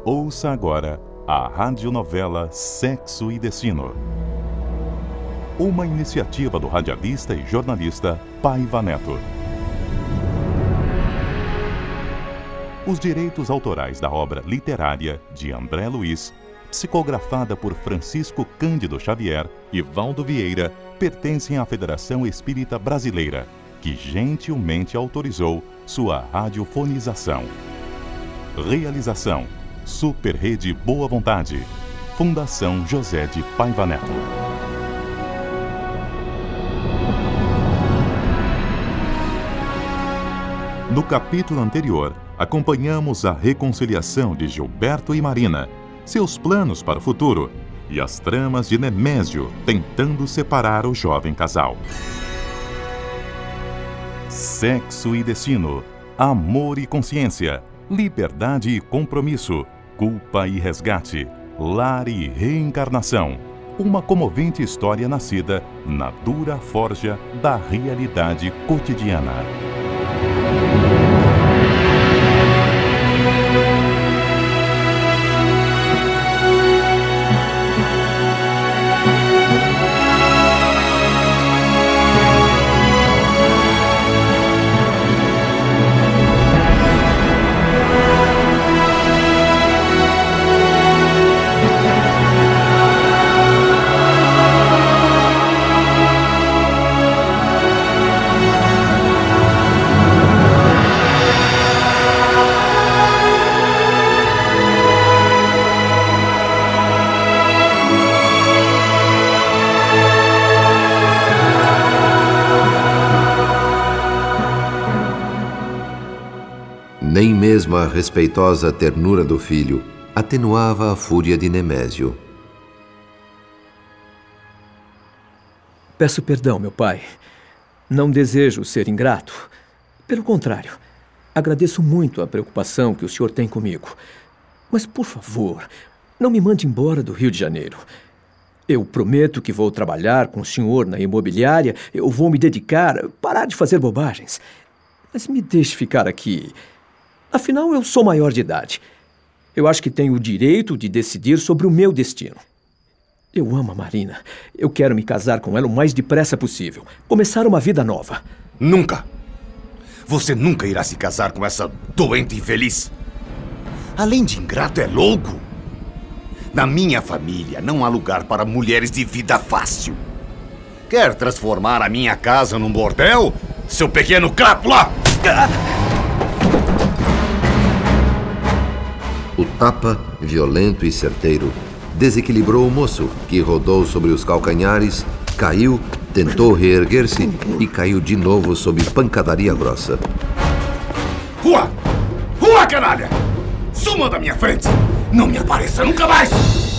Ouça agora a radionovela Sexo e Destino. Uma iniciativa do radialista e jornalista Paiva Neto. Os direitos autorais da obra literária de André Luiz, psicografada por Francisco Cândido Xavier e Valdo Vieira, pertencem à Federação Espírita Brasileira, que gentilmente autorizou sua radiofonização. Realização: Super Rede Boa Vontade. Fundação José de Paiva Neto. No capítulo anterior, acompanhamos a reconciliação de Gilberto e Marina, seus planos para o futuro e as tramas de Nemésio tentando separar o jovem casal. Sexo e destino, amor e consciência, liberdade e compromisso, culpa e resgate, lar e reencarnação. Uma comovente história nascida na dura forja da realidade cotidiana. Nem mesmo a respeitosa ternura do filho atenuava a fúria de Nemésio. Peço perdão, meu pai. Não desejo ser ingrato. Pelo contrário, agradeço muito a preocupação que o senhor tem comigo. Mas, por favor, não me mande embora do Rio de Janeiro. Eu prometo que vou trabalhar com o senhor na imobiliária, eu vou me dedicar, parar de fazer bobagens. Mas me deixe ficar aqui. Afinal, eu sou maior de idade. Eu acho que tenho o direito de decidir sobre o meu destino. Eu amo a Marina. Eu quero me casar com ela o mais depressa possível. Começar uma vida nova. Nunca! Você nunca irá se casar com essa doente infeliz. Além de ingrato, é louco. Na minha família não há lugar para mulheres de vida fácil. Quer transformar a minha casa num bordel, seu pequeno crápula? O tapa, violento e certeiro, desequilibrou o moço, que rodou sobre os calcanhares, caiu, tentou reerguer-se e caiu de novo sob pancadaria grossa. Rua! Rua, canalha! Suma da minha frente! Não me apareça nunca mais!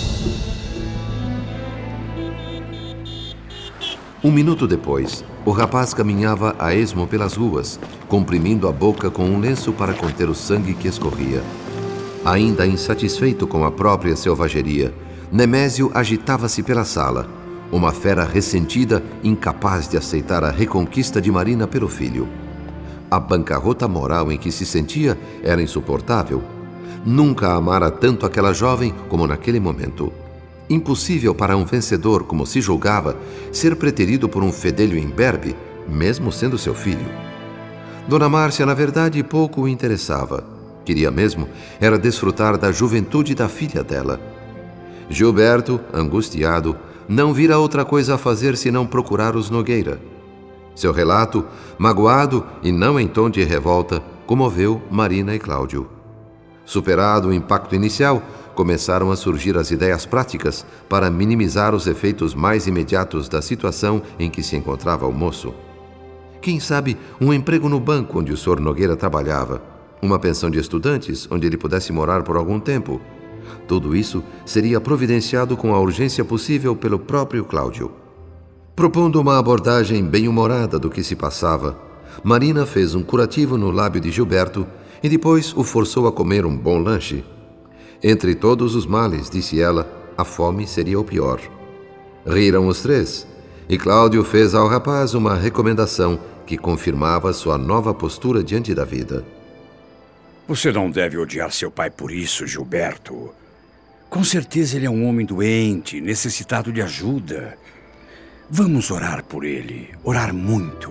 Um minuto depois, o rapaz caminhava a esmo pelas ruas, comprimindo a boca com um lenço para conter o sangue que escorria. Ainda insatisfeito com a própria selvageria, Nemésio agitava-se pela sala, uma fera ressentida, incapaz de aceitar a reconquista de Marina pelo filho. A bancarrota moral em que se sentia era insuportável. Nunca amara tanto aquela jovem como naquele momento. Impossível para um vencedor, como se julgava, ser preterido por um fedelho imberbe, mesmo sendo seu filho. Dona Márcia, na verdade, pouco o interessava. Queria mesmo era desfrutar da juventude da filha dela. Gilberto, angustiado, não vira outra coisa a fazer senão procurar os Nogueira. Seu relato, magoado e não em tom de revolta, comoveu Marina e Cláudio. Superado o impacto inicial, começaram a surgir as ideias práticas para minimizar os efeitos mais imediatos da situação em que se encontrava o moço. Quem sabe um emprego no banco onde o Sr. Nogueira trabalhava, uma pensão de estudantes onde ele pudesse morar por algum tempo. Tudo isso seria providenciado com a urgência possível pelo próprio Cláudio. Propondo uma abordagem bem-humorada do que se passava, Marina fez um curativo no lábio de Gilberto e depois o forçou a comer um bom lanche. Entre todos os males, disse ela, a fome seria o pior. Riram os três, e Cláudio fez ao rapaz uma recomendação que confirmava sua nova postura diante da vida. Você não deve odiar seu pai por isso, Gilberto. Com certeza ele é um homem doente, necessitado de ajuda. Vamos orar por ele, orar muito.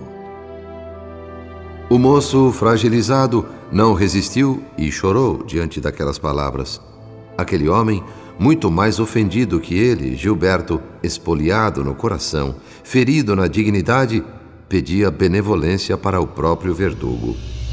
O moço, fragilizado, não resistiu e chorou diante daquelas palavras. Aquele homem, muito mais ofendido que ele, Gilberto, espoliado no coração, ferido na dignidade, pedia benevolência para o próprio verdugo.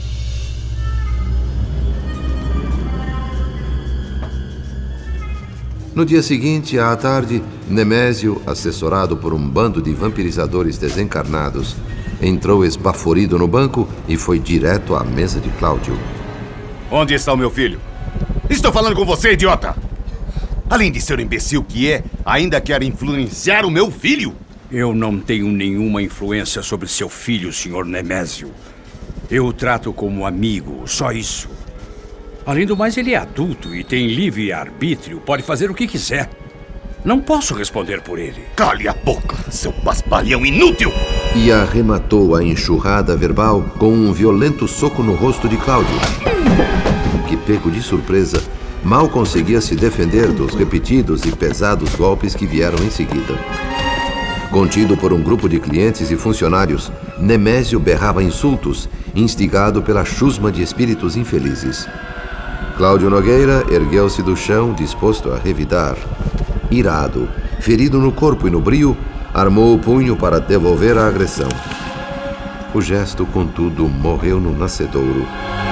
No dia seguinte, à tarde, Nemésio, assessorado por um bando de vampirizadores desencarnados, entrou esbaforido no banco e foi direto à mesa de Cláudio. Onde está o meu filho? Estou falando com você, idiota! Além de ser o imbecil que é, ainda quer influenciar o meu filho? Eu não tenho nenhuma influência sobre seu filho, Sr. Nemésio. Eu o trato como amigo, só isso. Além do mais, ele é adulto e tem livre arbítrio, pode fazer o que quiser. Não posso responder por ele. Cale a boca, seu paspalhão inútil! E arrematou a enxurrada verbal com um violento soco no rosto de Cláudio, que, pego de surpresa, mal conseguia se defender dos repetidos e pesados golpes que vieram em seguida. Contido por um grupo de clientes e funcionários, Nemésio berrava insultos, instigado pela chusma de espíritos infelizes. Cláudio Nogueira ergueu-se do chão, disposto a revidar. Irado, ferido no corpo e no brio, armou o punho para devolver a agressão. O gesto, contudo, morreu no nascedouro.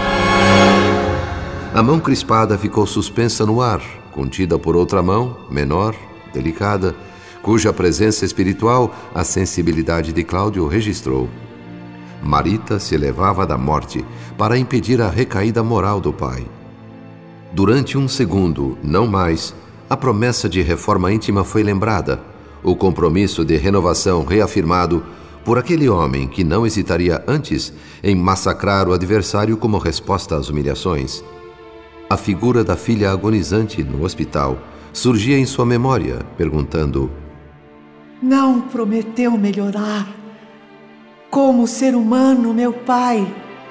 A mão crispada ficou suspensa no ar, contida por outra mão, menor, delicada, cuja presença espiritual a sensibilidade de Cláudio registrou. Marita se elevava da morte para impedir a recaída moral do pai. Durante um segundo, não mais, a promessa de reforma íntima foi lembrada, o compromisso de renovação reafirmado por aquele homem que não hesitaria antes em massacrar o adversário como resposta às humilhações. A figura da filha agonizante no hospital surgia em sua memória, perguntando: não prometeu melhorar? Como ser humano, meu pai?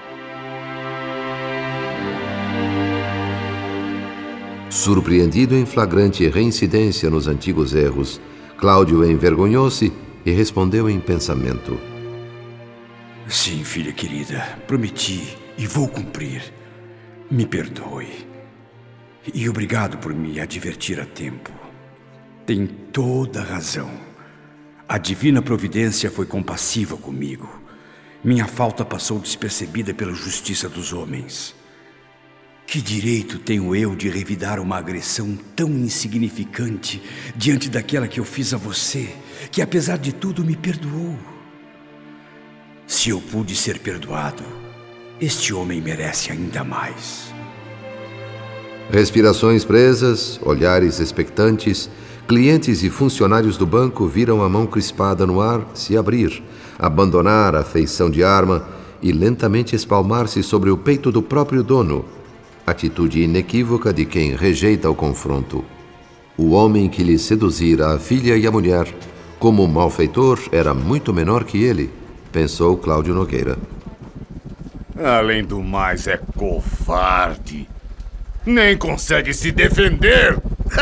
Surpreendido em flagrante reincidência nos antigos erros, Cláudio envergonhou-se e respondeu em pensamento: sim, filha querida, prometi e vou cumprir. Me perdoe. E obrigado por me advertir a tempo. Tem toda a razão. A divina providência foi compassiva comigo. Minha falta passou despercebida pela justiça dos homens. Que direito tenho eu de revidar uma agressão tão insignificante diante daquela que eu fiz a você, que apesar de tudo me perdoou? Se eu pude ser perdoado, este homem merece ainda mais. Respirações presas, olhares expectantes, clientes e funcionários do banco viram a mão crispada no ar se abrir, abandonar a feição de arma e lentamente espalmar-se sobre o peito do próprio dono, atitude inequívoca de quem rejeita o confronto. O homem que lhe seduzira a filha e a mulher, como malfeitor, era muito menor que ele, pensou Cláudio Nogueira. Além do mais, é covarde. Nem consegue se defender.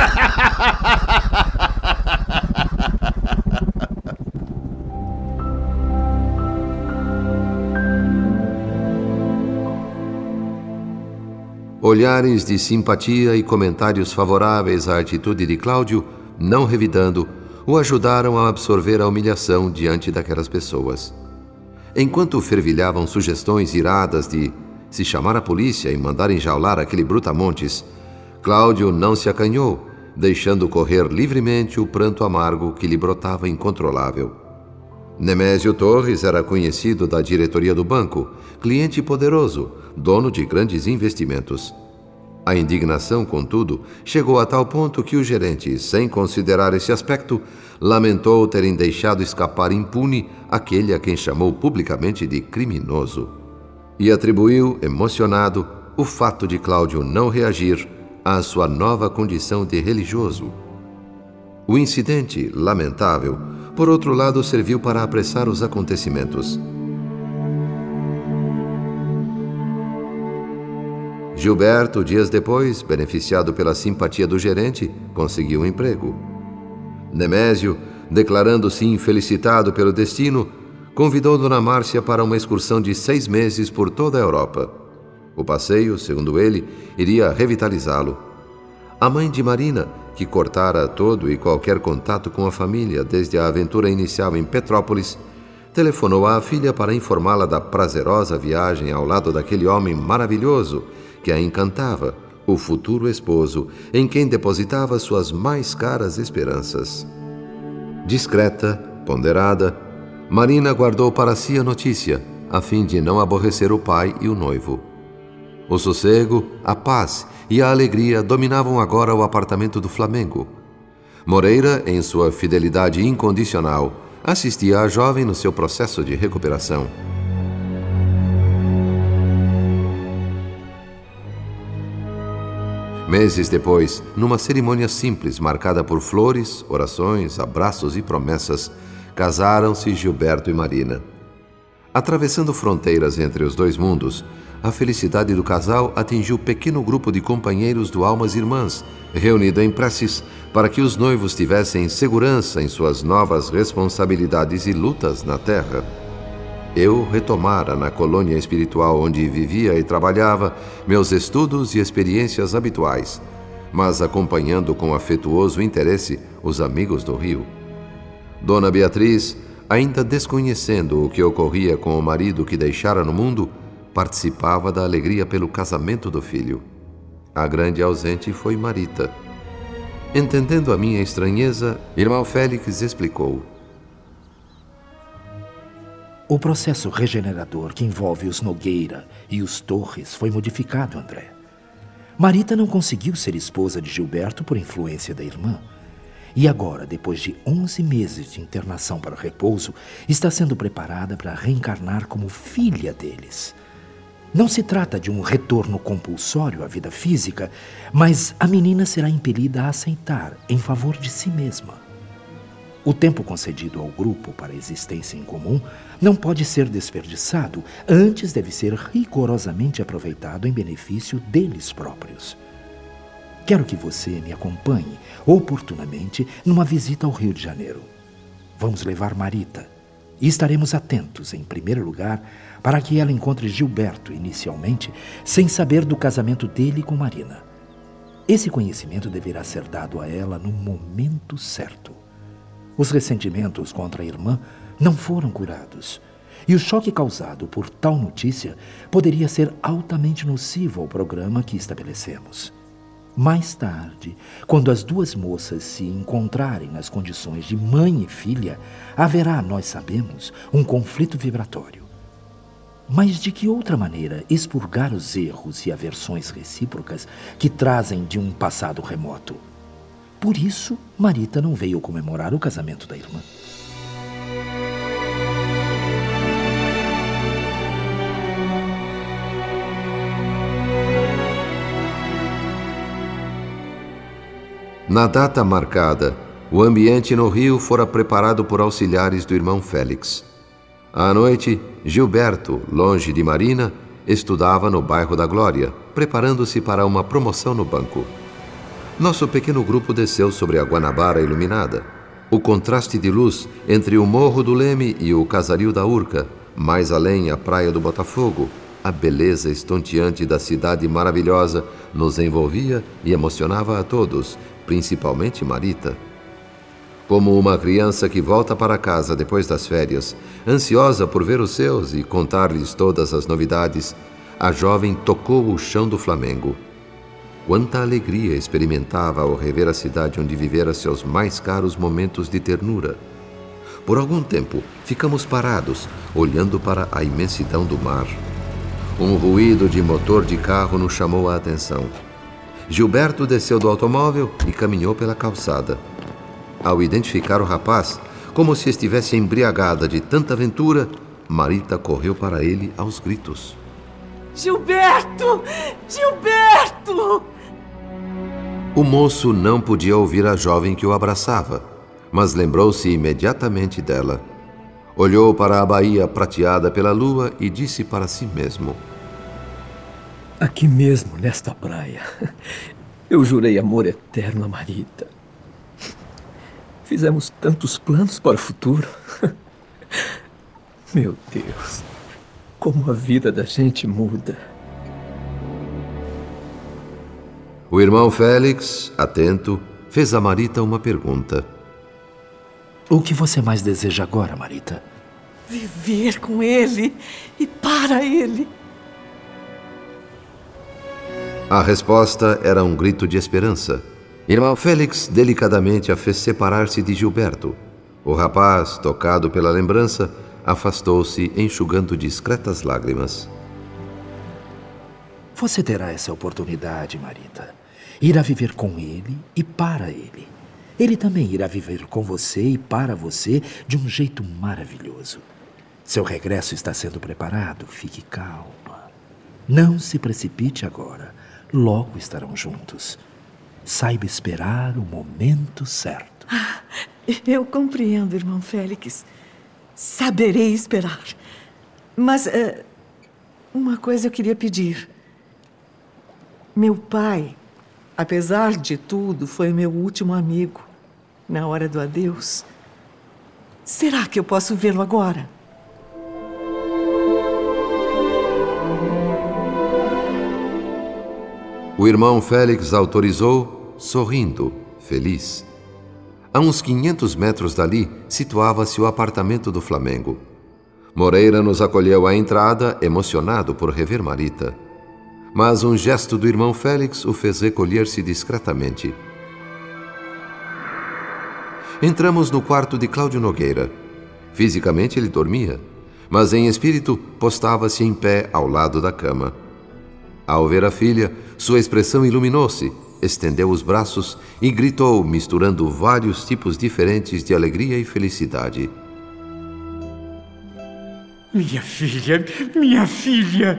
Olhares de simpatia e comentários favoráveis à atitude de Cláudio, não revidando, o ajudaram a absorver a humilhação diante daquelas pessoas. Enquanto fervilhavam sugestões iradas de se chamar a polícia e mandar enjaular aquele brutamontes, Cláudio não se acanhou, deixando correr livremente o pranto amargo que lhe brotava incontrolável. Nemésio Torres era conhecido da diretoria do banco, cliente poderoso, dono de grandes investimentos. A indignação, contudo, chegou a tal ponto que o gerente, sem considerar esse aspecto, lamentou terem deixado escapar impune aquele a quem chamou publicamente de criminoso. E atribuiu, emocionado, o fato de Cláudio não reagir à sua nova condição de religioso. O incidente, lamentável, por outro lado, serviu para apressar os acontecimentos. Gilberto, dias depois, beneficiado pela simpatia do gerente, conseguiu um emprego. Nemésio, declarando-se infelicitado pelo destino, convidou Dona Márcia para uma excursão de 6 meses por toda a Europa. O passeio, segundo ele, iria revitalizá-lo. A mãe de Marina, que cortara todo e qualquer contato com a família desde a aventura inicial em Petrópolis, telefonou à filha para informá-la da prazerosa viagem ao lado daquele homem maravilhoso que a encantava, o futuro esposo, em quem depositava suas mais caras esperanças. Discreta, ponderada, Marina guardou para si a notícia, a fim de não aborrecer o pai e o noivo. O sossego, a paz e a alegria dominavam agora o apartamento do Flamengo. Moreira, em sua fidelidade incondicional, assistia a jovem no seu processo de recuperação. Meses depois, numa cerimônia simples marcada por flores, orações, abraços e promessas, casaram-se Gilberto e Marina. Atravessando fronteiras entre os dois mundos, a felicidade do casal atingiu pequeno grupo de companheiros do Almas Irmãs, reunido em preces para que os noivos tivessem segurança em suas novas responsabilidades e lutas na terra. Eu retomara na colônia espiritual onde vivia e trabalhava meus estudos e experiências habituais, mas acompanhando com afetuoso interesse os amigos do Rio. Dona Beatriz, ainda desconhecendo o que ocorria com o marido que deixara no mundo, participava da alegria pelo casamento do filho. A grande ausente foi Marita. Entendendo a minha estranheza, irmão Félix explicou. O processo regenerador que envolve os Nogueira e os Torres foi modificado, André. Marita não conseguiu ser esposa de Gilberto por influência da irmã. E agora, depois de 11 meses de internação para o repouso, está sendo preparada para reencarnar como filha deles. Não se trata de um retorno compulsório à vida física, mas a menina será impelida a aceitar em favor de si mesma. O tempo concedido ao grupo para a existência em comum não pode ser desperdiçado, antes deve ser rigorosamente aproveitado em benefício deles próprios. Quero que você me acompanhe, oportunamente, numa visita ao Rio de Janeiro. Vamos levar Marita e estaremos atentos, em primeiro lugar, para que ela encontre Gilberto inicialmente, sem saber do casamento dele com Marina. Esse conhecimento deverá ser dado a ela no momento certo. Os ressentimentos contra a irmã não foram curados, e o choque causado por tal notícia poderia ser altamente nocivo ao programa que estabelecemos. Mais tarde, quando as duas moças se encontrarem nas condições de mãe e filha, haverá, nós sabemos, um conflito vibratório. Mas de que outra maneira expurgar os erros e aversões recíprocas que trazem de um passado remoto? Por isso, Marita não veio comemorar o casamento da irmã. Na data marcada, o ambiente no Rio fora preparado por auxiliares do irmão Félix. À noite, Gilberto, longe de Marina, estudava no bairro da Glória, preparando-se para uma promoção no banco. Nosso pequeno grupo desceu sobre a Guanabara iluminada. O contraste de luz entre o Morro do Leme e o Casario da Urca, mais além a Praia do Botafogo, a beleza estonteante da cidade maravilhosa nos envolvia e emocionava a todos, principalmente Marita. Como uma criança que volta para casa depois das férias, ansiosa por ver os seus e contar-lhes todas as novidades, a jovem tocou o chão do Flamengo. Quanta alegria experimentava ao rever a cidade onde vivera seus mais caros momentos de ternura. Por algum tempo, ficamos parados, olhando para a imensidão do mar. Um ruído de motor de carro nos chamou a atenção. Gilberto desceu do automóvel e caminhou pela calçada. Ao identificar o rapaz, como se estivesse embriagada de tanta aventura, Marita correu para ele aos gritos. Gilberto! Gilberto! O moço não podia ouvir a jovem que o abraçava, mas lembrou-se imediatamente dela. Olhou para a baía prateada pela lua e disse para si mesmo: Aqui mesmo, nesta praia, eu jurei amor eterno a Marita. Fizemos tantos planos para o futuro. Meu Deus, como a vida da gente muda. O irmão Félix, atento, fez a Marita uma pergunta. O que você mais deseja agora, Marita? Viver com ele e para ele. A resposta era um grito de esperança. Irmão Félix delicadamente a fez separar-se de Gilberto. O rapaz, tocado pela lembrança, afastou-se, enxugando discretas lágrimas. Você terá essa oportunidade, Marita. Irá viver com ele e para ele. Ele também irá viver com você e para você de um jeito maravilhoso. Seu regresso está sendo preparado. Fique calma. Não se precipite agora. Logo estarão juntos. Saiba esperar o momento certo. Eu compreendo, irmão Félix. Saberei esperar. Mas uma coisa eu queria pedir. Meu pai, apesar de tudo, foi meu último amigo. Na hora do adeus. Será que eu posso vê-lo agora? O irmão Félix autorizou, sorrindo, feliz. A uns 500 metros dali, situava-se o apartamento do Flamengo. Moreira nos acolheu à entrada, emocionado por rever Marita. Mas um gesto do irmão Félix o fez recolher-se discretamente. Entramos no quarto de Cláudio Nogueira. Fisicamente ele dormia, mas em espírito postava-se em pé ao lado da cama. Ao ver a filha, sua expressão iluminou-se, estendeu os braços e gritou, misturando vários tipos diferentes de alegria e felicidade. Minha filha, minha filha!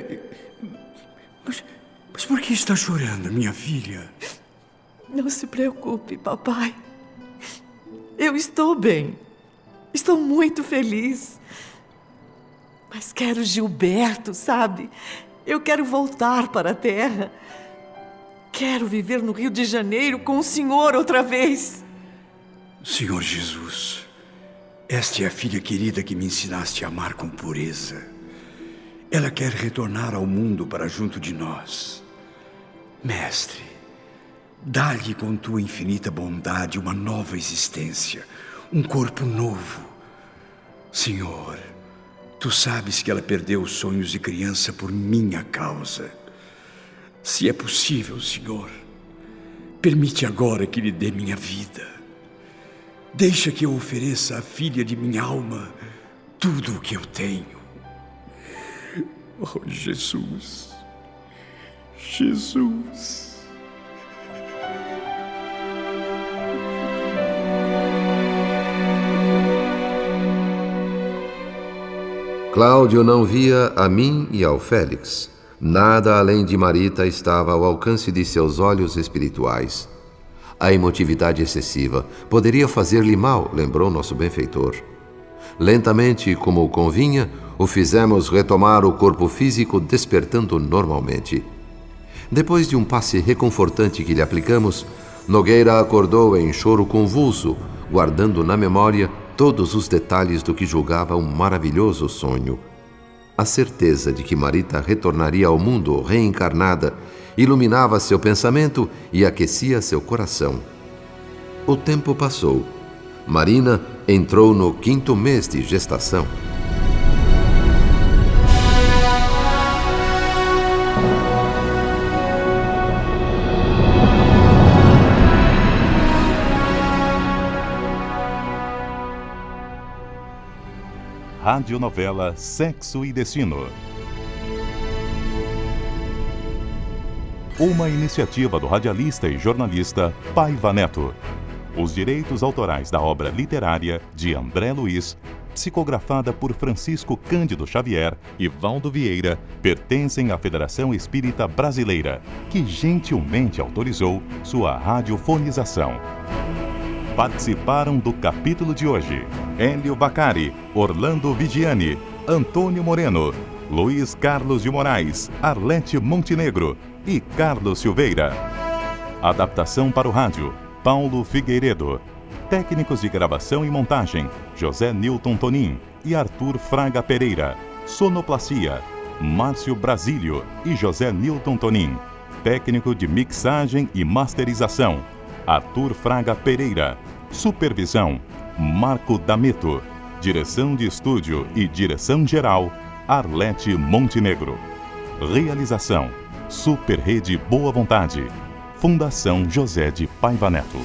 Mas por que está chorando, minha filha? Não se preocupe, papai. Eu estou bem. Estou muito feliz. Mas quero Gilberto, sabe? Eu quero voltar para a terra. Quero viver no Rio de Janeiro com o senhor outra vez. Senhor Jesus, esta é a filha querida que me ensinaste a amar com pureza. Ela quer retornar ao mundo para junto de nós. Mestre, dá-lhe com tua infinita bondade uma nova existência, um corpo novo. Senhor, tu sabes que ela perdeu os sonhos de criança por minha causa. Se é possível, Senhor, permite agora que lhe dê minha vida. Deixa que eu ofereça à filha de minha alma tudo o que eu tenho. Oh, Jesus, Jesus. Cláudio não via a mim e ao Félix. Nada além de Marita estava ao alcance de seus olhos espirituais. A emotividade excessiva poderia fazer-lhe mal, lembrou nosso benfeitor. Lentamente, como o convinha, o fizemos retomar o corpo físico, despertando normalmente. Depois de um passe reconfortante que lhe aplicamos, Nogueira acordou em choro convulso, guardando na memória todos os detalhes do que julgava um maravilhoso sonho. A certeza de que Marita retornaria ao mundo reencarnada iluminava seu pensamento e aquecia seu coração. O tempo passou. Marina entrou no 5º mês de gestação. Radionovela Sexo e Destino. Uma iniciativa do radialista e jornalista Paiva Neto. Os direitos autorais da obra literária de André Luiz, psicografada por Francisco Cândido Xavier e Valdo Vieira, pertencem à Federação Espírita Brasileira, que gentilmente autorizou sua radiofonização. Participaram do capítulo de hoje Hélio Bacari, Orlando Vigiani, Antônio Moreno, Luiz Carlos de Moraes, Arlete Montenegro e Carlos Silveira. Adaptação para o rádio, Paulo Figueiredo. Técnicos de gravação e montagem, José Newton Tonin e Arthur Fraga Pereira. Sonoplastia, Márcio Brasílio e José Newton Tonin. Técnico de mixagem e masterização, Arthur Fraga Pereira. Supervisão, Marco D'Ameto. Direção de estúdio e direção geral, Arlete Montenegro. Realização, Super Rede Boa Vontade. Fundação José de Paiva Neto.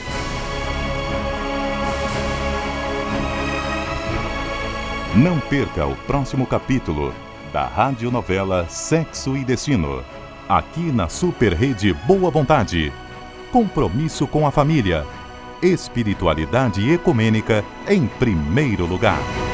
Não perca o próximo capítulo da radionovela Sexo e Destino, aqui na Super Rede Boa Vontade. Compromisso com a família. Espiritualidade ecumênica em primeiro lugar.